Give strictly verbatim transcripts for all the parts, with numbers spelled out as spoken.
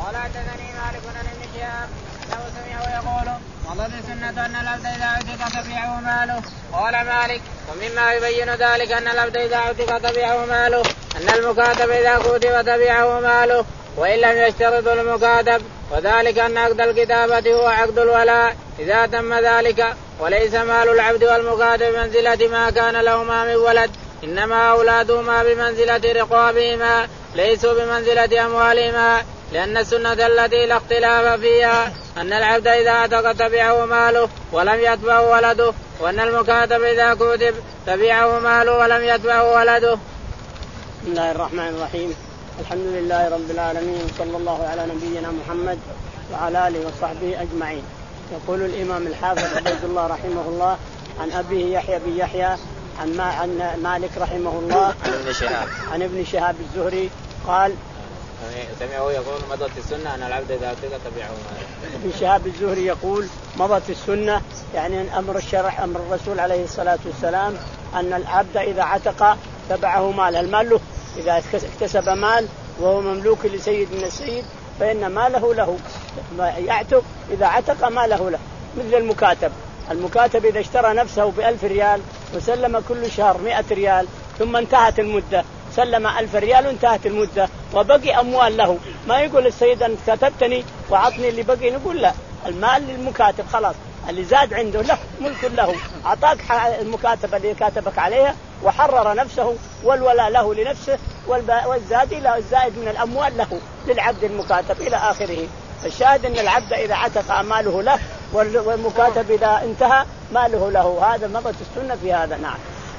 قال حدثني مالك عن ابن شهاب انه سمعه يقول مضت السنه ان العبد اذا عتق تبعه ماله. قال مالك ومما يبين ذلك ان العبد اذا عتق تبعه ماله ان المكاتب اذا كتب تبعه ماله وان لم يشترط المكاتب، وذلك ان عقد الكتابه هو عقد الولاء اذا تم ذلك، وليس مال العبد والمكاتب بمنزله ما كان لهما من ولد، انما اولادهما بمنزله رقابهما ليسوا بمنزله اموالهما، لأن السنة التي لا اختلاف فيها أن العبد إذا عتق تبعه ماله ولم يتبعه ولده، وأن المكاتب إذا كتب تبعه ماله ولم يتبعه ولده. بسم الله الرحمن الرحيم. الحمد لله رب العالمين، صلى الله على نبينا محمد وعلى آله وصحبه أجمعين. يقول الإمام الحافظ عبد الله رحمه الله عن أبيه يحيى بن يحيى عن, عن مالك رحمه الله عن ابن شهاب عن ابن شهاب الزهري قال سمعه يقول مضت السنة أن العبد إذا عتق تبعه ماله. ابن شهاب الزهري يقول مضت السنة، يعني أمر الشرع أمر الرسول عليه الصلاة والسلام أن العبد إذا عتق تبعه مال، المال له، إذا اكتسب مال وهو مملوك لسيد من السيد فإن ماله له، يعتق إذا عتق ماله له، مثل المكاتب. المكاتب إذا اشترى نفسه بألف ريال وسلم كل شهر مئة ريال ثم انتهت المدة سلم ألف ريال وانتهت المدة وبقي أموال له، ما يقول السيد أنت كتبتني وعطني اللي بقي، نقول لا، المال للمكاتب خلاص، اللي زاد عنده له ملك له، أعطاك المكاتبة اللي كاتبك عليها وحرر نفسه، والولاء له لنفسه، والزاد له الزائد من الأموال له للعبد المكاتب إلى آخره. الشاهد أن العبد إذا عتق ماله له والمكاتب إذا انتهى ماله له. هذا مضت السنة في هذا. نعم.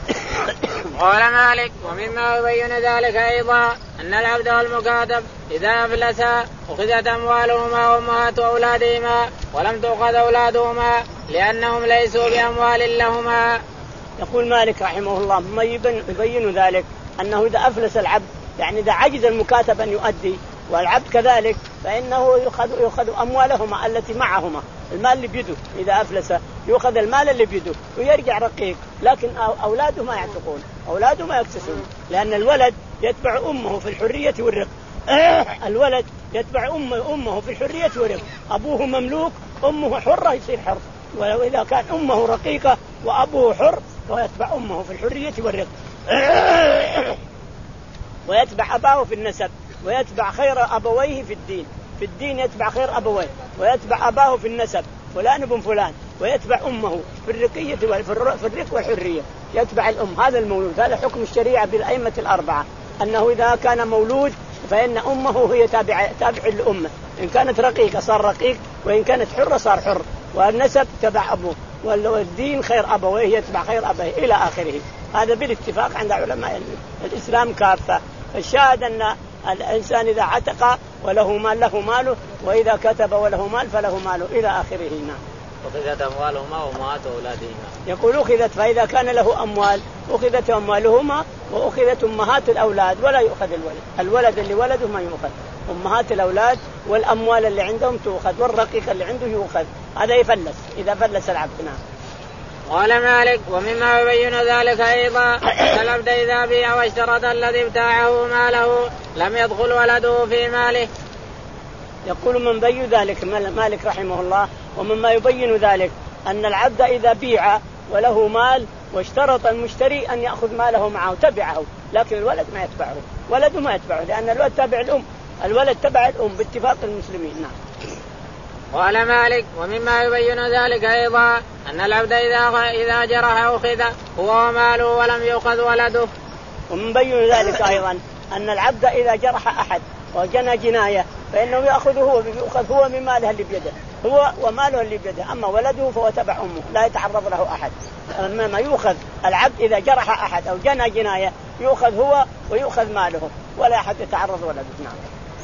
قال مالك ومما يبين ذلك أيضا أن العبد والمكاتب إذا أفلسا أخذت أموالهما وأمهات أولادهما ولم تؤخذ أولادهما لأنهم ليسوا بأموال لهما. يقول مالك رحمه الله ما يبين ذلك أنه إذا أفلس العبد، يعني إذا عجز المكاتب أن يؤدي والعبد كذلك، فإنه يأخذ يأخذ أموالهما التي معهما، المال اللي بيده إذا أفلس يأخذ المال اللي بيده ويرجع رقيق، لكن أولاده ما يعتقون، أولاده ما يكتسون، لأن الولد يتبع أمه في الحرية والرق. الولد يتبع أمه أمه في الحرية والرق، أبوه مملوك أمه حرة يصير حر، وإذا كان أمه رقيقة وأبوه حر ويتبع أمه في الحرية والرق. ويتبع أباه في النسب، ويتبع خير أبويه في الدين، في الدين يتبع خير أبويه، ويتبع أباه في النسب فلان ابن فلان، ويتبع أمه في الرقية في الرق والحرية، يتبع الأم. هذا المولود، هذا حكم الشريعة بالأئمة الأربعة، أنه إذا كان مولود فإن أمه هي تابعة تابع لأمه، إن كانت رقيقة صار رقيق، وإن كانت حرة صار حر، والنسب تبع أبوه، والدين خير أبويه يتبع خير أبويه إلى آخره. هذا بالاتفاق عند علماء الإسلام كافة. الشاهد أن الإنسان إذا عتق وله مال له ماله، وإذا كتب وله مال فله ماله إلى آخره. نعم. أخذت أموالهما وأمهات أولادهما. يقول أخذت، فإذا كان له أموال أخذت أموالهما وأخذت أمهات الأولاد ولا يؤخذ الولد، الولد اللي ولده ما يؤخذ، أمهات الأولاد والأموال اللي عندهم تؤخذ، والرقيق اللي عنده يؤخذ، هذا يفلس إذا فلس العبد. نعم. قال مالك ومما يبين ذلك أيضا أن العبد إذا بيع واشترط الذي ابتاعه ماله لم يدخل ولده في ماله. يقول من بين ذلك مالك رحمه الله ومما يبين ذلك أن العبد إذا بيع وله مال واشترط المشتري أن يأخذ ماله معه تبعه، لكن الولد ما يتبعه، ولده ما يتبعه، لأن الولد تابع الأم، الولد تبع الأم باتفاق المسلمين. نعم. قال مالك ومما يبين ذلك أيضا أن العبد إذا إذا جرح أخذ هو وماله ولم يؤخذ ولده. ومن بين ذلك أيضا أن العبد إذا جرح أحد وجنى جناية فإنه يأخذ هو يأخذ هو من ماله اللي بيده، هو وماله اللي بيده، أما ولده فهو تبع أمه لا يتعرض له أحد. أما ما يؤخذ العبد إذا جرح أحد أو جنى جناية يؤخذ هو ويؤخذ ماله ولا أحد يتعرض ولده. نعم.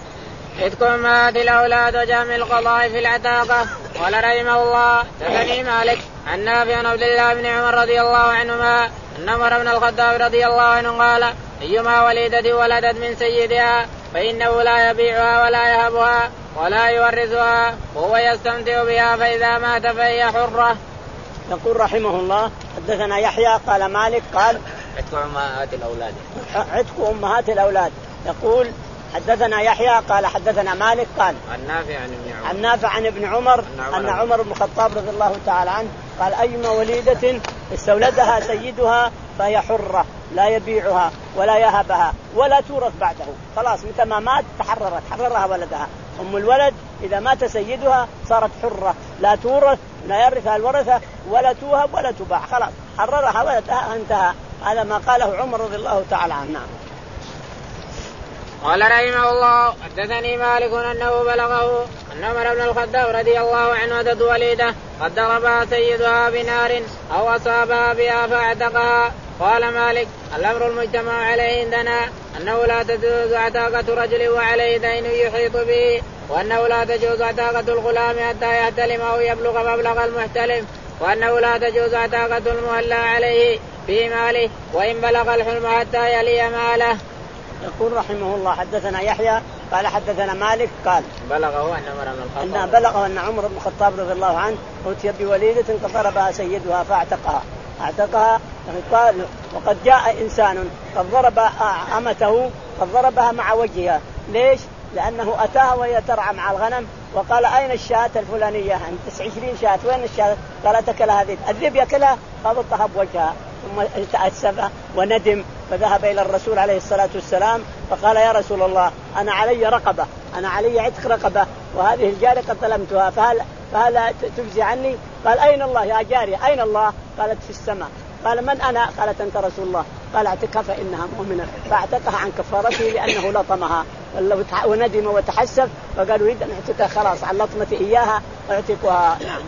عتق أمهات الأولاد وجمع القضاء في العتاقة. قال رحمه الله تبني مالك عن نافع عن عبد الله بن عمر رضي الله عنهما أن عمر بن الخطاب رضي الله عنه قال أيما وليدة ولدت من سيدها فإنه لا يبيعها ولا يهبها ولا يورثها وهو يستمتع بها، فإذا مات فهي حرة. يقول رحمه الله حدثنا يحيى قال مالك قال عتق أمهات الأولاد. عتق أمهات الأولاد. يقول حدثنا يحيى قال حدثنا مالك قال عن نافع عن ابن عمر عن نافع عن ابن عمر أن عمر بن الخطاب رضي الله تعالى عنه قال أيما وليدة استولدها سيدها فهي حرة لا يبيعها ولا يهبها ولا تورث بعده، خلاص متى ما مات تحررت حررها ولدها. أم الولد إذا مات سيدها صارت حرة لا تورث لا يرثها الورثة ولا توهب ولا تباع، خلاص حررها ولدها انتهى. هذا ما قاله عمر رضي الله تعالى عنه. قال رحمه الله حدثني مالك أنه بلغه أن عمر بن الخطاب رضي الله عنه أتت وليدة قد ضربها سيدها بنار أو أصابها بها فاعتقها. قال مالك الأمر المجتمع عليه عندنا أنه لا تجوز عتاقة رجل وعليه دين يحيط به، وأنه لا تجوز عتاقة الغلام حتى يحتلم أو يبلغ مبلغ المحتلم، وأنه لا تجوز عتاقة المهلى عليه في ماله وإن بلغ الحلم حتى يلي ماله. يقول رحمه الله حدثنا يحيى قال حدثنا مالك قال بلغه أن عمر بن الخطاب أن بلغه أن عمر بن الخطاب رضي الله عنه أتي بوليدة قد ضربها سيدها فاعتقها اعتقها قال وقد جاء إنسان قد ضرب أمته قد ضربها مع وجهها. ليش؟ لأنه أتاها وهي ترعى مع الغنم وقال أين الشاة الفلانية عند تسع وعشرين شاة وين الشاة؟ قال تكلها ذيب الذيب يكلها خبطها بوجهها ثم تأسف وندم فذهب إلى الرسول عليه الصلاة والسلام فقال يا رسول الله أنا علي رقبة أنا علي عتق رقبة وهذه الجارية قد ظلمتها فهل, فهل تجزي عني؟ قال أين الله يا جارية أين الله؟ قالت في السماء. قال من أنا؟ قالت أنت رسول الله. قال اعتقها فإنها مؤمنة فاعتقها عن كفارته لأنه لطمها وندم وتحسف فقال يريد أن اعتقها خلاص عن لطمة إياها اعتقها. نعم.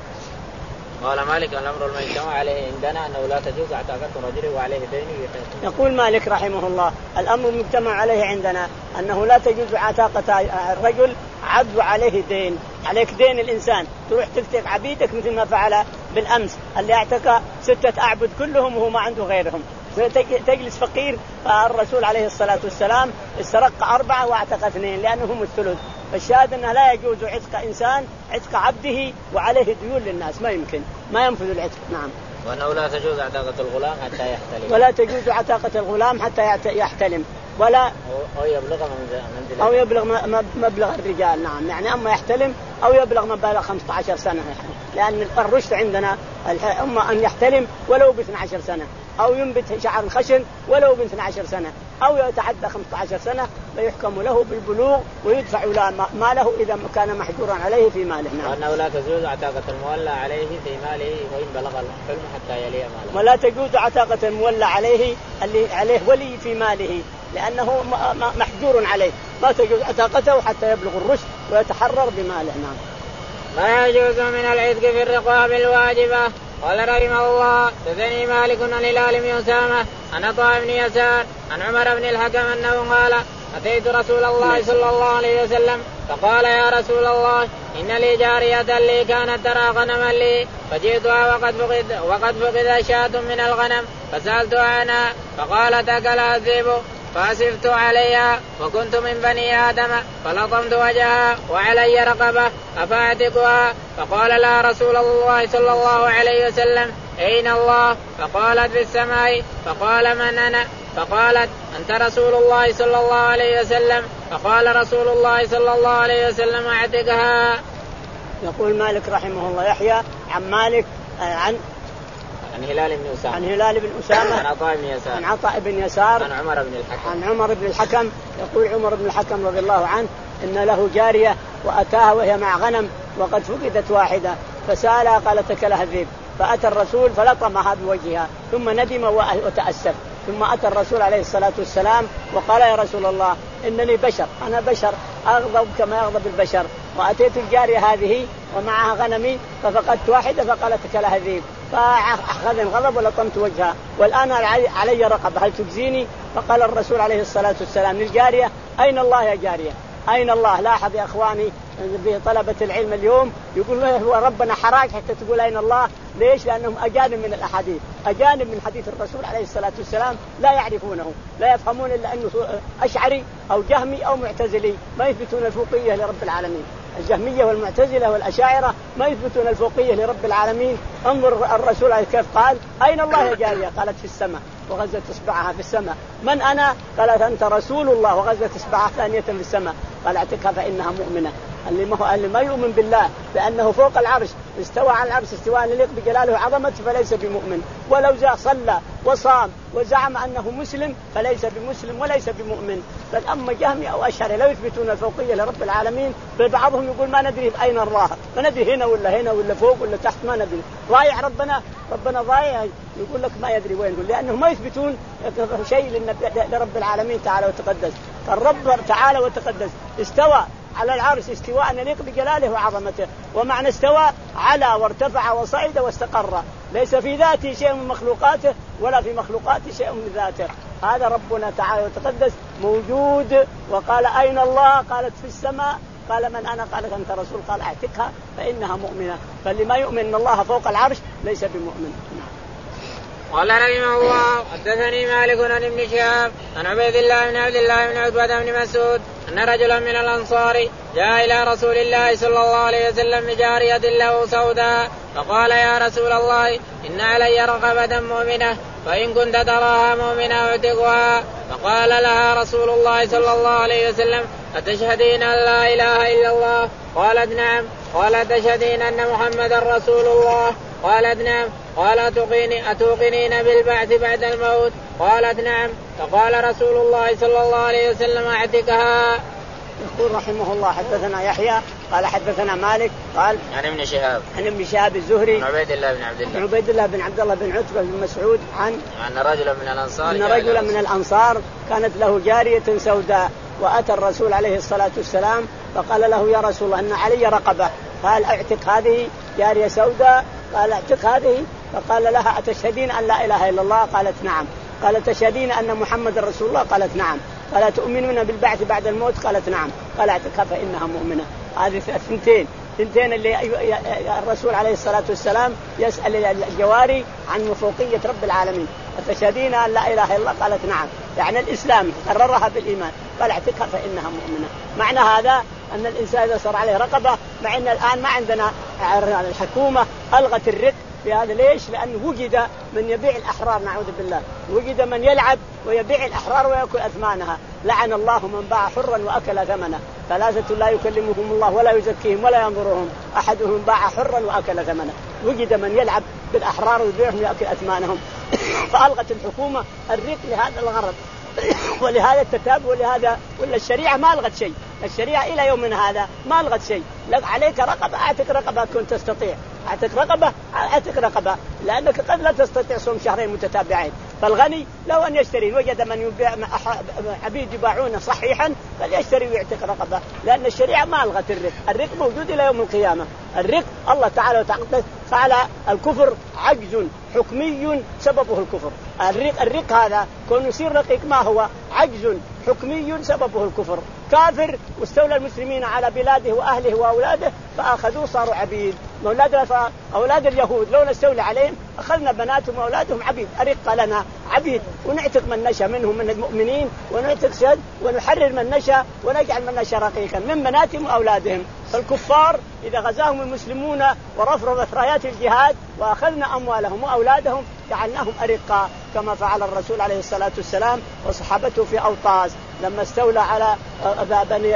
قال مالك الأمر المجتمع عليه عندنا أنه لا تجوز عتاقة رجل وعليه دين يحيط. يقول مالك رحمه الله الأمر المجتمع عليه عندنا أنه لا تجوز عتاقة الرجل عبد عليه دين. عليك دين الإنسان تروح تفتك عبيدك مثل ما فعل بالأمس اللي اعتقى ستة أعبد كلهم وهو ما عنده غيرهم تجلس فقير. فالرسول عليه الصلاة والسلام استرق أربعة واعتق اثنين لأنهم الثلث. فالشاهد أنه لا يجوز عتق إنسان عتق عبده وعليه ديون للناس ما يمكن ما ينفذ العتق. نعم. وأنه لا تجوز عتاقة الغلام حتى يحتلم ولا تجوز عتاقة الغلام حتى يحتلم ولا أو يبلغ منزل أو يبلغ مبلغ الرجال. نعم يعني أما يحتلم أو يبلغ مبلغ خمسة عشر سنة لأن الرشد عندنا أما أن يحتلم ولو باثنى عشر سنة أو ينبت شعر الخشن ولو باثنى عشر سنة أو يتعدى خمسة عشر سنة فيحكم له بالبلوغ ويدفع له ماله إذا كان محجورا عليه في ماله. نعم. وأنه لا تجوز عتاقة المولى عليه في ماله وإن بلغ الحلم حتى يلي ماله. ولا تجوز عتاقة المولى عليه اللي عليه ولي في ماله لأنه محجور عليه ما تجوز عتاقته حتى يبلغ الرشد ويتحرر بماله. نعم. ما يجوز من العتق في الرقاب الواجبة. قال رحمه الله حدثني مالك عن هلال بن أسامة عن عطاء بن يسار عن عمر بن الحكم أنه قال أتيت رسول الله صلى الله عليه وسلم فقال يا رسول الله إن لي جارية لي كانت ترى غنما لي فجئتها وقد فقد وقد فقد شاة من الغنم فسألتها عنها فقالت أكلها الذئب فأسفت عليها وكنت من بني آدم فلطمت وجهها وعلي رقبة أفأعتقها؟ فقال لا رسول الله صلى الله عليه وسلم أين الله؟ فقالت في السماء. فقال من أنا؟ فقالت أنت رسول الله صلى الله عليه وسلم. فقال رسول الله صلى الله عليه وسلم أعتقها. يقول مالك رحمه الله يحيى عن مالك عن عن هلال بن أسامة عن هلال بن أسامة عن عطاء بن يسار عن عطاء بن يسار عن عمر بن الحكم عن عمر بن الحكم يقول عمر بن الحكم رضي الله عنه إن له جارية وأتاها وهي مع غنم وقد فقدت واحدة فسألها قالت أكلها الذئب فأتى الرسول فلطمها بوجهها ثم ندم وتأسف ثم أتى الرسول عليه الصلاة والسلام وقال يا رسول الله إنني بشر أنا بشر أغضب كما يغضب البشر وأتيت الجارية هذه ومعها غنمي ففقدت واحدة فقالت أكلها الذئب فأخذ الغضب ولطمت وجهها والآن علي رقبة هل تجزيني؟ فقال الرسول عليه الصلاة والسلام للجارية أين الله يا جارية أين الله؟ لاحظ يا أخواني بطلبة العلم اليوم يقول هو ربنا حراك حتى تقول أين الله. ليش؟ لأنهم أجانب من الأحاديث أجانب من حديث الرسول عليه الصلاة والسلام لا يعرفونه لا يفهمون إلا أنه أشعري أو جهمي أو معتزلي ما يثبتون الفوقية لرب العالمين. الجهمية والمعتزلة والأشاعرة ما يثبتون الفوقية لرب العالمين. انظر الرسول عليه كيف قال أين الله يا جارية؟ قالت في السماء. وغزت إصبعها في السماء. من أنا؟ قالت أنت رسول الله، وغزت إصبعها ثانية في السماء. قال اعتقها فإنها مؤمنة. اللي ما هو اللي ما يؤمن بالله بأنه فوق العرش استوى على العرش استواء يليق بجلاله وعظمته فليس بمؤمن، ولو جاء صلى وصام وزعم أنه مسلم فليس بمسلم وليس بمؤمن. بل أما جهمي أو أشعري لو يثبتون الفوقية لرب العالمين، فبعضهم يقول ما ندري أين الله، ما ندري هنا ولا هنا ولا فوق ولا تحت، ما ندري، ضايع ربنا، ربنا ضايع. يقول لك ما يدري وين، يقول لأنه ما يثبتون شيء لرب العالمين تعالى وتقدس. فالرب تعالى وتقدس استوى على العرش استواء يليق بجلاله وعظمته. ومعنى استوى على وارتفع وصعد واستقر، ليس في ذاته شيء من مخلوقاته ولا في مخلوقاته شيء من ذاته. هذا ربنا تعالى وتقدس موجود. وقال أين الله؟ قالت في السماء. قال من أنا؟ قالت أنت رسول. قال اعتقها فإنها مؤمنة. فاللي ما يؤمن أن الله فوق العرش ليس بمؤمن. قال رحمه الله حدثني مالك عن ابن شهاب عن عبيد الله بن عبد الله بن عتبة بن مسعود أن رجلا من الأنصار جاء إلى رسول الله صلى الله عليه وسلم بجارية له سوداء فقال يا رسول الله إن علي رقبة مؤمنة فإن كنت تراها مؤمنة أعتقها. فقال لها رسول الله صلى الله عليه وسلم أتشهدين أن لا إله إلا الله؟ قالت نعم. قال أتشهدين أن محمدا رسول الله؟ قالت نعم. قال أتوقنين بالبعث بعد الموت؟ قالت نعم. فقال رسول الله صلى الله عليه وسلم اعتقها. يقول رحمه الله حدثنا يحيى قال حدثنا مالك قال عن ابن شهاب عن ابن شهاب الزهري عن عبيد الله بن عبد الله عن عبيد الله بن عبد الله بن عتبة بن مسعود عن أن رجلا من الأنصار أن رجلا من الأنصار كانت له جارية سوداء، وأتى الرسول عليه الصلاة والسلام فقال له يا رسول الله أن علي رقبة، قال اعتق هذه جارية سوداء. قال اعتق هذه. فقال لها أتشهدين أن لا إله إلا الله؟ قالت نعم. قال تشهدين أن محمد رسول الله؟ قالت نعم. قال تؤمنون بالبعث بعد الموت؟ قالت نعم. قال اعتقها فإنها مؤمنة. هذه اثنتين اثنتين اللي الرسول عليه الصلاة والسلام يسأل الجواري عن فوقية رب العالمين. أتشهدين أن لا إله إلا الله؟ قالت نعم، يعني الإسلام قررها بالإيمان. قال اعتقها فإنها مؤمنة. معنى هذا أن الإنسان إذا صار عليه رقبة، مع أن الآن ما عندنا الحكومة ألغت الرق في هذا. ليش؟ لأنه وجد من يبيع الأحرار، نعوذ بالله، وجد من يلعب ويبيع الأحرار ويأكل أثمانها. لعن الله من باع حرا وأكل ثمنه، ثلاثة لا يكلمهم الله ولا يزكيهم ولا ينظرهم، أحدهم باع حرا وأكل ثمنه. وجد من يلعب بالأحرار ويبيعهم ويأكل أثمانهم. فألغت الحكومة الرق لهذا الغرض ولهذا التتابع ولهذا. ولا الشريعة ما ألغت شيء، الشريعة إلى يومنا هذا ما ألغت شيء. لك عليك رقبة أعتق رقبة كنت تستطيع، أعتق رقبة أعتق رقبة، لأنك قد لا تستطيع صوم شهرين متتابعين. فالغني لو أن يشتري وجد من يبيع عبيد يباعون صحيحا فليشتري ويعتق رقبة، لأن الشريعة ما ألغت الرق. الرق موجود إلى يوم القيامة. الرق الله تعالى وتعالى فعل الكفر عجز حكمي سببه الكفر. الرق الرق هذا كون يصير رقيق ما هو عجز حكمي سببه الكفر. كافر واستولى المسلمين على بلاده وأهله وأولاده فأخذوه صاروا عبيد. أولاد أولاد اليهود لو نستولى عليهم أخذنا بناتهم وأولادهم عبيد. أرق لنا عبيد ونعتق من نشأ منهم من المؤمنين ونعتق شد ونحرر من نشأ ونجعل من نشأ رقيقا من بناتهم وأولادهم. فالكفار إذا غزاهم المسلمون ورفرضت رايات الجهاد وأخذنا أموالهم وأولادهم جعلناهم أرقا، كما فعل الرسول عليه الصلاة والسلام وصحابته في أوطاس لما استولى على بني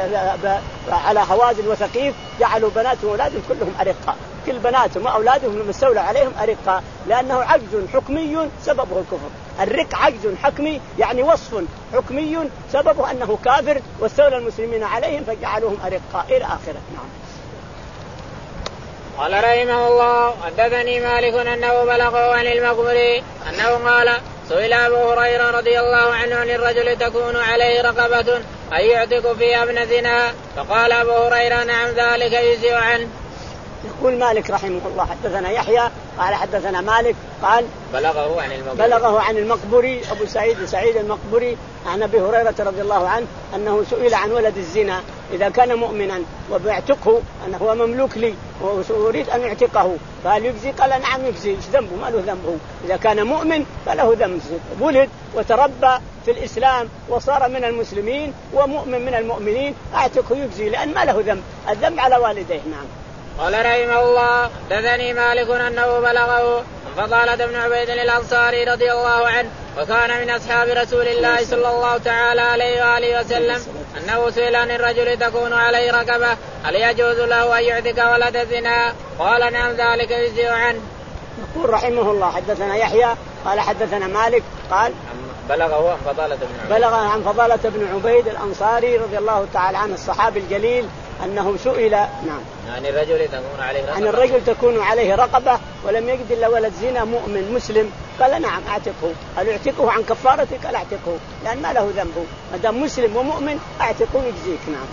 على هوازن وثقيف جعلوا بناتهم وأولادهم كلهم أرقا. كل بناتهم وأولادهم لما استولى عليهم أرقا، لأنه عجز حكمي سببه الكفر. الرق عجز حكمي يعني وصف حكمي سببه أنه كافر واستولى المسلمين عليهم فجعلوهم أرقا إلى آخره. نعم. قال رحمه الله حدثني مالك أنه بلغه عن المقبري أنه قال سئل أبو هريرة رضي الله عنه عن الرجل تكون عليه رقبة أي يعتق فيها ابن زنا؟ فقال أبو هريرة نعم ذلك يجزئ عنه. يقول مالك رحمه الله حدثنا يحيى قال حدثنا مالك قال بلغه عن المقبري بلغه عن المقبري أبو سعيد سعيد المقبري عن أبي هريرة رضي الله عنه أنه سئل عن ولد الزنا إذا كان مؤمنا وبيعتقه أنه هو مملوك لي وأريد أن يعتقه فهل يجزي؟ قال نعم يجزي. إيش ذنبه؟ ما له ذنبه. إذا كان مؤمن فله ذنب، ولد وتربى في الإسلام وصار من المسلمين ومؤمن من المؤمنين أعتقه يجزي لأن ما له ذنب، الذنب على والديه. نعم. قال رحمه الله حدثني مالك أنه بلغه فضالة بن عبيد الأنصاري رضي الله عنه وكان من أصحاب رسول الله صلى الله تعالى عليه وآله وسلم أنه سئل عن الرجل تكون عليه رقبة هل يجوز له أن يعتق ولد الزنا؟ قال نعم ذلك يجزئ عنه. يقول رحمه الله حدثنا يحيى قال حدثنا مالك قال بلغه عن فضالة بن عبيد بلغ عن فضالة بن عبيد الأنصاري رضي الله تعالى عنه الصحابي الجليل أنه سئل نعم عن الرجل تكون عليه رقبة عن الرجل تكون عليه رقبة ولم يجد إلا ولد زنا مؤمن مسلم قال نعم أعتقه. هل أعتقه عن كفارتك؟ قال أعتقه لأن ما له ذنبه ما دام مسلم ومؤمن أعتقه يجزيك. نعم.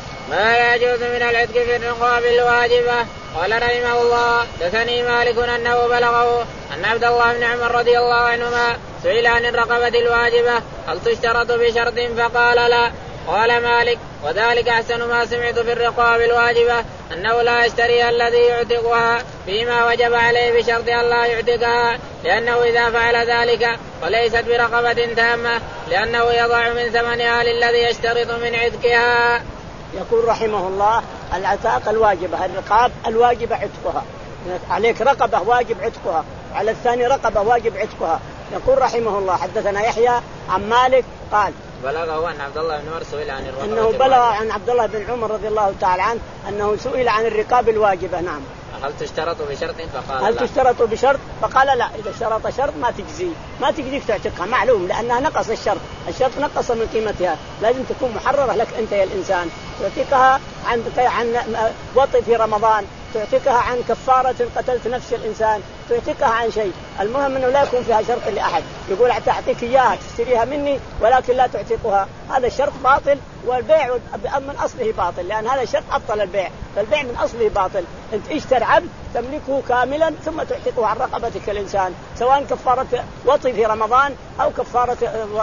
ما يجوز من العتق في الرقاب الواجبة. قال رحمه الله دثني مالك أنه بلغه أن عبد الله بن عمر رضي الله عنهما سئل عن الرقبة الواجبة هل تشترط بشرط فقال لا. قال مالك وذلك أحسن ما سمعت في الرقاب الواجبة أنه لا يشتري الذي يعتقها فيما وجب عليه بشرط أن لا يعتقها لأنه إذا فعل ذلك فليست برقبة تامة لأنه يضع من ثمنها للذي يشترط من عتقها. يقول رحمه الله العتاق الواجبة الرقاب الواجبة عتقها عليك رقبة واجب عتقها على الثاني رقبة واجب عتقها. يقول رحمه الله حدثنا يحيى عن مالك قال بلغه عن عبد الله بن عمر سئل عن الرقبة أنه بلغ عن عبد الله بن عمر رضي الله تعالى عنه أنه سئل عن الرقاب الواجبة. نعم. هل تشترط بشرط فقال هل لا. تشترط بشرط فقال لا. إذا اشترط شرط ما تجزي ما تجزيك تعتقها معلوم لأنها نقص الشرط الشرط نقص من قيمتها لازم تكون محررة لك أنت يا الإنسان تعتقها عن عن وطئ في رمضان تعتقها عن كفارة قتلت نفس الإنسان تعتقها عن شيء. المهم أنه لا يكون فيها شرط لأحد يقول أعطيك إياها تشتريها مني ولكن لا تعتقها هذا الشرط باطل والبيع من أصله باطل لأن هذا الشرط أبطل البيع فالبيع من أصله باطل. أنت اشتري عبد تملكه كاملا ثم تعتقه عن رقبتك الإنسان سواء كفارة وطي في رمضان أو كفارة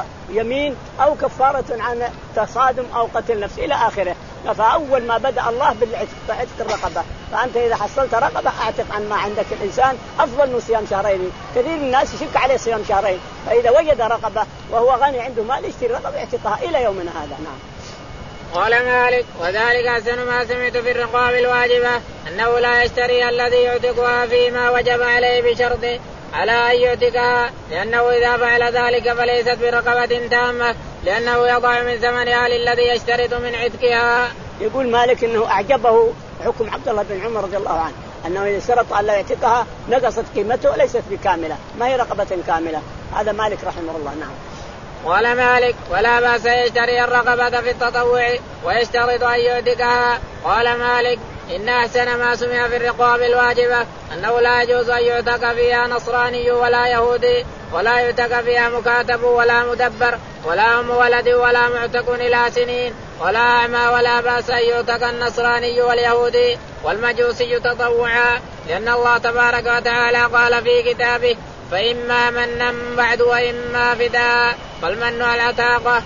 يمين أو كفارة عن تصادم أو قتل نفس إلى آخره. فأول ما بدأ الله بالعتق الرقبة فأنت إذا حصلت رقبة أعتق عن ما عندك الإنسان أفضل من صيام شهرين. كثير من الناس يشك عليه صيام شهرين فإذا وجد رقبة وهو غني عنده مال يشتري رقبة يعتقها إلى يومنا هذا. نعم. قال مالك وذلك أحسن ما سمعت في الرقاب الواجبة أنه لا يشتري الذي يعتقها فيما وجب عليه بشرط على أن يعتقها لأنه إذا فعل ذلك فليست برقبة تامة لأنه يضع من ثمنها للذي يشترط من عتقها. يقول مالك أنه أعجبه حكم عبد الله بن عمر رضي الله عنه أنه إذا اشترط أن لا يعتقها نقصت قيمته وليست بكاملة ما هي رقبة كاملة. هذا مالك رحمه الله. نعم. قال مالك ولا بأس يشتري الرقبة في التطوع ويشترط أن يعتقها. قال مالك إن أحسن ما سمع في الرقاب الواجبة أنه لا يجوز أن يعتق فيها نصراني ولا يهودي ولا يعتق فيها مكاتب ولا مدبر ولا أم ولد ولا معتق إلى سنين ولا أعمى ولا بأس أن يعتق النصراني واليهودي والمجوسي تطوعا لأن الله تبارك وتعالى قال في كتابه فإما منا بعد وإما فداء فالمن العتاقة.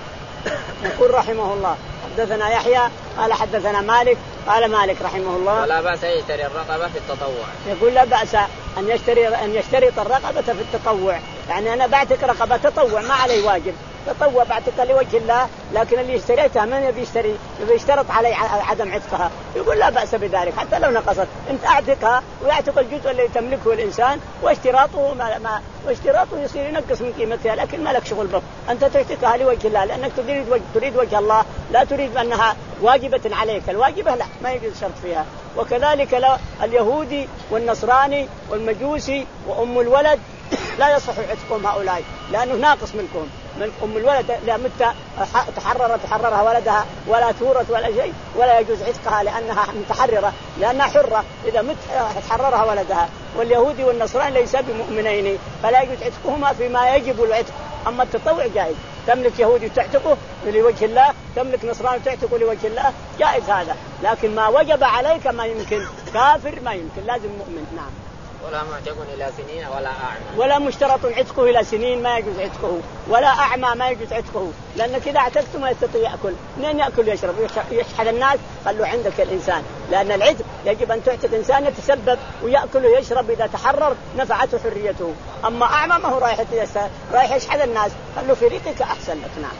يقول رحمه الله حدثنا يحيى قال حدثنا مالك قال مالك رحمه الله ولا بأس يشتري الرقبة في التطوع. يقول لا بأس أن يشتري أن يشترط الرقبة في التطوع يعني أنا بعتك رقبة تطوع ما عليه واجب تطوع بعتك لوجه الله لكن اللي اشتريتها من يبي يشتري يبي يشترط عليه عدم عتقها يقول لا بأس بذلك حتى لو نقصت أنت أعتقها ويعتق الجزء الذي تملكه الإنسان واشتراطه ما, ما واشتراطه يصير ينقص من قيمتها لكن ما لك شغل به أنت تعتقها لوجه الله لأنك تريد وجه تريد وجه الله لا تريد أنها واجبة عليك الواجبة لا ما يجوز شرط فيها. وكذلك لا اليهودي والنصراني والمجوسي وأم الولد لا يصح عتقهم هؤلاء لأنه ناقص منكم من أم الولد لا متى تحرر تحررها ولدها ولا تورث ولا شيء ولا يجوز عتقها لأنها متحررة لأنها حرة إذا مت تحررها ولدها. واليهودي والنصراني ليس بمؤمنين فلا يجوز عتقهما فيما يجب العتق. أما التطوع جائز تملك يهودي تعتقه لوجه الله تملك نصراني تعتقه لوجه الله جائز هذا لكن ما وجب عليك ما يمكن كافر ما يمكن لازم مؤمن. نعم. ولا معتق إلى سنين ولا أعمى ولا مشترط عتقه إلى سنين ما يجوز عتقه ولا أعمى ما يجوز عتقه لأن كذا اعتقته ما يستطيع يأكل منين يأكل يشرب يشحذ الناس خلوا عندك الإنسان لأن العتق يجب أن تعتق إنسان يتسبب ويأكل ويشرب إذا تحرر نفعته حريته. أما أعمى ما هو رايح رايح يشحذ الناس خلوا في ريقك أحسن لك. نعم.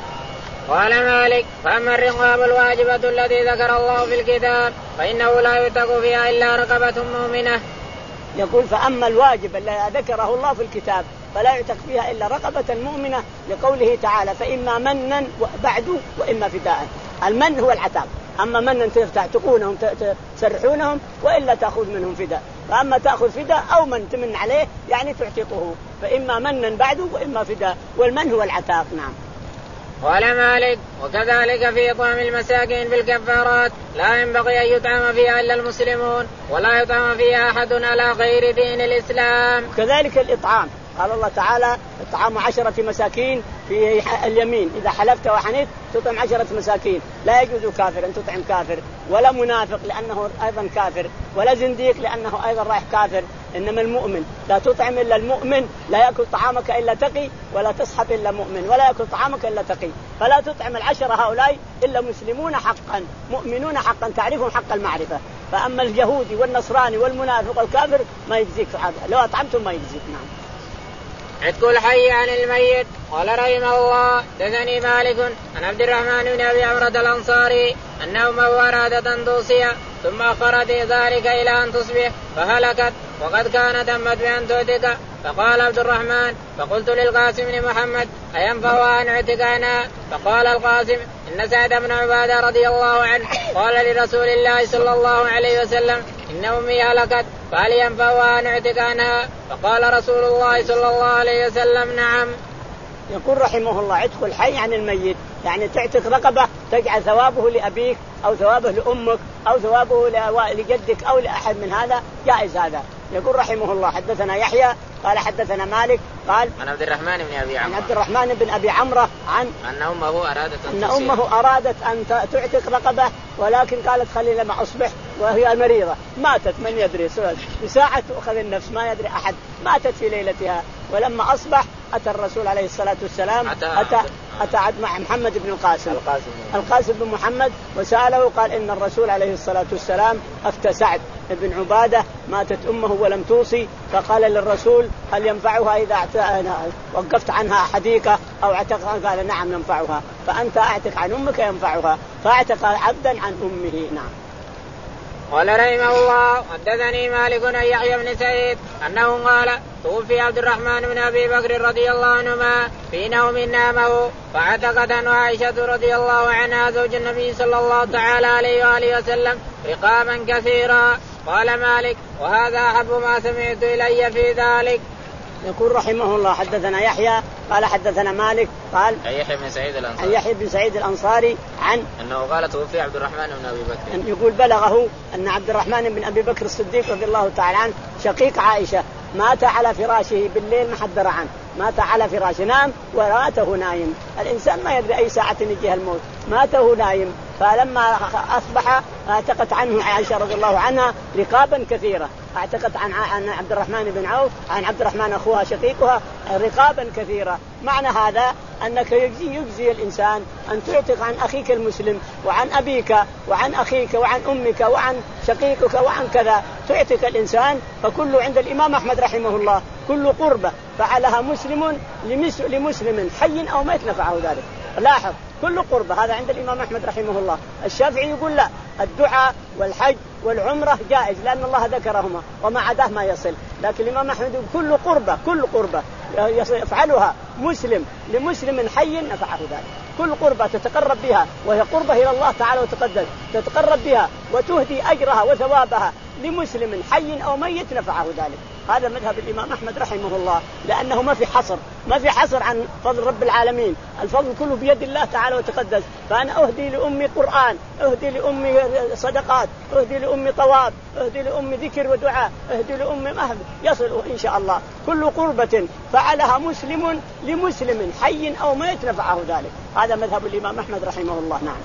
قال مالك فأما الرقاب الواجبة التي ذكر الله في الكتاب فإنه لا يعتق فيها إلا رقبة مؤمنة. يقول فأما الواجب الذي ذكره الله في الكتاب فلا يعتق فيها إلا رقبة مؤمنة لقوله تعالى فإما منا بعد وإما فداء. المن هو العتاق، أما من تعتقونهم تسرحونهم وإلا تأخذ منهم فداء. فأما تأخذ فداء أو من تمن عليه يعني تعتقه، فإما منا بعد وإما فداء، والمن هو العتاق. نعم. قال مالك وكذلك في إطعام المساكين بالكفارات لا ينبغي أن يطعم فيها إلا المسلمون ولا يطعم فيها أحد على غير دين الإسلام. كذلك الإطعام قال الله تعالى إطعام عشرة مساكين في اليمين، إذا حلفت وحنيت تطعم عشرة مساكين. لا يجوز كافر أن تطعم كافر، ولا منافق لأنه أيضا كافر، ولا زنديق لأنه أيضا رايح كافر. إنما المؤمن لا تطعم إلا المؤمن، لا يأكل طعامك إلا تقي، ولا تصحب إلا مؤمن، ولا يأكل طعامك إلا تقي. فلا تطعم العشرة هؤلاء إلا مسلمون حقا مؤمنون حقا تعرفهم حق المعرفة. فأما اليهودي والنصراني والمنافق والكافر ما يجزيك هذا، لو أطعمتم ما يجزيك. نعم. عتق الحي عن الميت. قال رحمه الله دثني مالك عن عبد الرحمن بن أبي عمرة الأنصاري أن أمه أرادت أن توصي ثم أخرت ذلك إلى أن تصبح فهلكت وقد كانت همت بأن تعتق. فقال عبد الرحمن فقلت للقاسم بن محمد أينفع أن أعتق أنا؟ فقال القاسم إن سعد بن عبادة رضي الله عنه قال لرسول الله صلى الله عليه وسلم إن أمي هلكت فهل ينفع أن أعتق أنا؟ فقال رسول الله صلى الله عليه وسلم نعم. يقول رحمه الله عتق الحي عن الميت يعني تعتق رقبة تجعل ثوابه لأبيك أو ثوابه لأمك أو ثوابه لجدك أو لأحد من هذا جائز هذا. يقول رحمه الله حدثنا يحيى قال حدثنا مالك قال عن عبد الرحمن بن أبي عمرة عن عبد الرحمن بن أبي عمرة عن أن أمه أرادت أن, أن أمه أرادت أن تعتق رقبة ولكن قالت خلي لما أصبح وهي مريضة ماتت من يدري بساعة تأخذ النفس ما يدري أحد ماتت في ليلتها. ولما أصبح أتى الرسول عليه الصلاة والسلام أتى, أتى, أتى مع محمد بن القاسم القاسم, القاسم بن محمد وسأله قال إن الرسول عليه الصلاة والسلام أفتى سعد بن عبادة ماتت أمه ولم توصي فقال للرسول هل ينفعها إذا وقفت عنها حديقة أو اعتقها؟ قال نعم ينفعها فأنت أعتق عن أمك ينفعها فاعتق عبدا عن أمه. نعم. قال رحمه الله حدثني مالك عن يحيى بن سعيد أنه قال توفي عبد الرحمن بن أبي بكر رضي الله عنهما في نوم نامه فاعتقت عنه عائشة رضي الله عنها زوج النبي صلى الله تعالى عليه وآله وسلم رقابا كثيرا. قال مالك وهذا أحب ما سمعت إلي في ذلك. يقول رحمه الله حدثنا يحيى قال حدثنا مالك قال يحيى بن سعيد الأنصاري يحيى بن سعيد الأنصاري عن أنه قال توفي عبد الرحمن بن أبي بكر أن يقول بلغه أن عبد الرحمن بن أبي بكر الصديق رضي الله تعالى عنه شقيق عائشة مات على فراشه بالليل ما حد درى عنه مات على فراشه نام وراته نايم. الإنسان ما يدري أي ساعة يجيه الموت ماته نايم. فلما أصبح اعتقت عنه عائشة رضي الله عنها رقابا كثيرة اعتقت عن عبد الرحمن بن عوف عن عبد الرحمن أخوها شقيقها رقابا كثيرة. معنى هذا أنك يجزي, يجزي الإنسان أن تعتق عن أخيك المسلم وعن أبيك وعن أخيك وعن أمك وعن شقيقك وعن كذا تعتق الإنسان. فكل عند الإمام أحمد رحمه الله كل قربة فعلها مسلم لمسلم حي أو ميت نفعه ذلك. لاحظ كل قربة هذا عند الإمام أحمد رحمه الله. الشافعي يقول لا الدعاء والحج والعمرة جائز لأن الله ذكرهما وما عداه ما يصل. لكن الإمام أحمد يقول كل قربة كل قربة يفعلها مسلم لمسلم حي نفعه ذلك. كل قربة تتقرب بها وهي قربة إلى الله تعالى وتقدس تتقرب بها وتهدي أجرها وثوابها لمسلم حي أو ميت نفعه ذلك. هذا مذهب الإمام أحمد رحمه الله لأنه ما في حصر ما في حصر عن فضل رب العالمين. الفضل كله بيد الله تعالى وتقدس. فأنا أهدي لأمي قرآن أهدي لأمي صدقات أهدي لأمي طواب أهدي لأمي ذكر ودعاء أهدي لأمي مهد يصل إن شاء الله. كل قربة فعلها مسلم لمسلم حي أو ميت نفعه ذلك. هذا مذهب الإمام أحمد رحمه الله. نعم.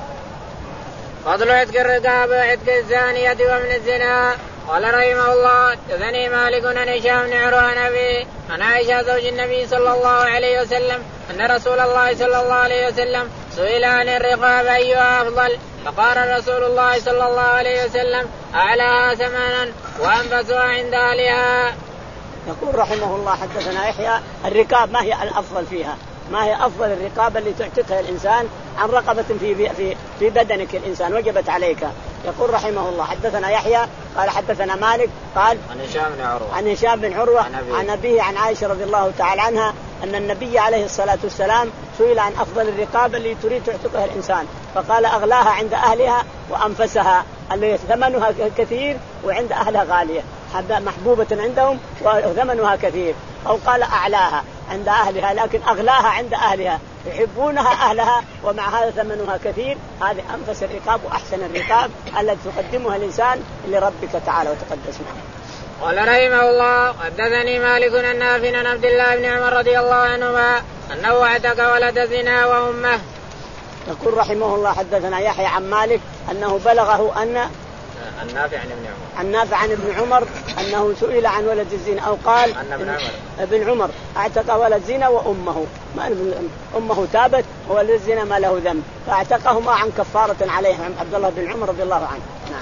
فضل عتق الرقاب وعتق الزانية ومن الزنا. قال رحمه الله حدثني مالك عن هشام بن عروة عن أبيه عن عائشة زوج النبي صلى الله عليه وسلم أن رسول الله صلى الله عليه وسلم سئل عن الرقاب أيها أفضل فقال رسول الله صلى الله عليه وسلم أعلاها ثمنا وأنفسها عند أهلها. يقول رحمه الله حدثنا يحيى الرقاب ما هي الأفضل فيها؟ ما هي أفضل الرقاب اللي تعتقها الإنسان عن رقبة في في في بدنك الإنسان وجبت عليك. يقول رحمه الله حدثنا يحيى قال حدثنا مالك قال عن هشام بن عروة عن هشام بن عروة عن أبيه عن عائشة رضي الله تعالى عنها أن النبي عليه الصلاة والسلام سئل عن أفضل الرقاب اللي تريد تعتقها الإنسان فقال أغلاها عند أهلها وأنفسها اللي ثمنها كثير وعند أهلها غالية محبوبة عندهم وثمنها كثير. أو قال أعلاها عند أهلها لكن أغلاها عند أهلها يحبونها أهلها ومع هذا ثمنها كثير. هذه أنفس الرقاب وأحسن الرقاب التي تقدمها الإنسان لربك تعالى وتقدس معه. قال رحمه الله حدثني مالك النافع عن عبد الله بن عمر رضي الله عنهما أنه اعتق ولد زنا وأمه. يقول رحمه الله حدثنا يحيى عن مالك أنه بلغه أن النافع عن ابن عمر عن نافع عن ابن عمر أنه سئل عن ولد الزنا أو قال أن ابن عمر ابن عمر اعتق ولد زنا وأمه ما أمه تابت وولد الزنا ما له ذنب فاعتقهما عن كفارة عليه عبد الله بن عمر رضي الله عنه. نعم.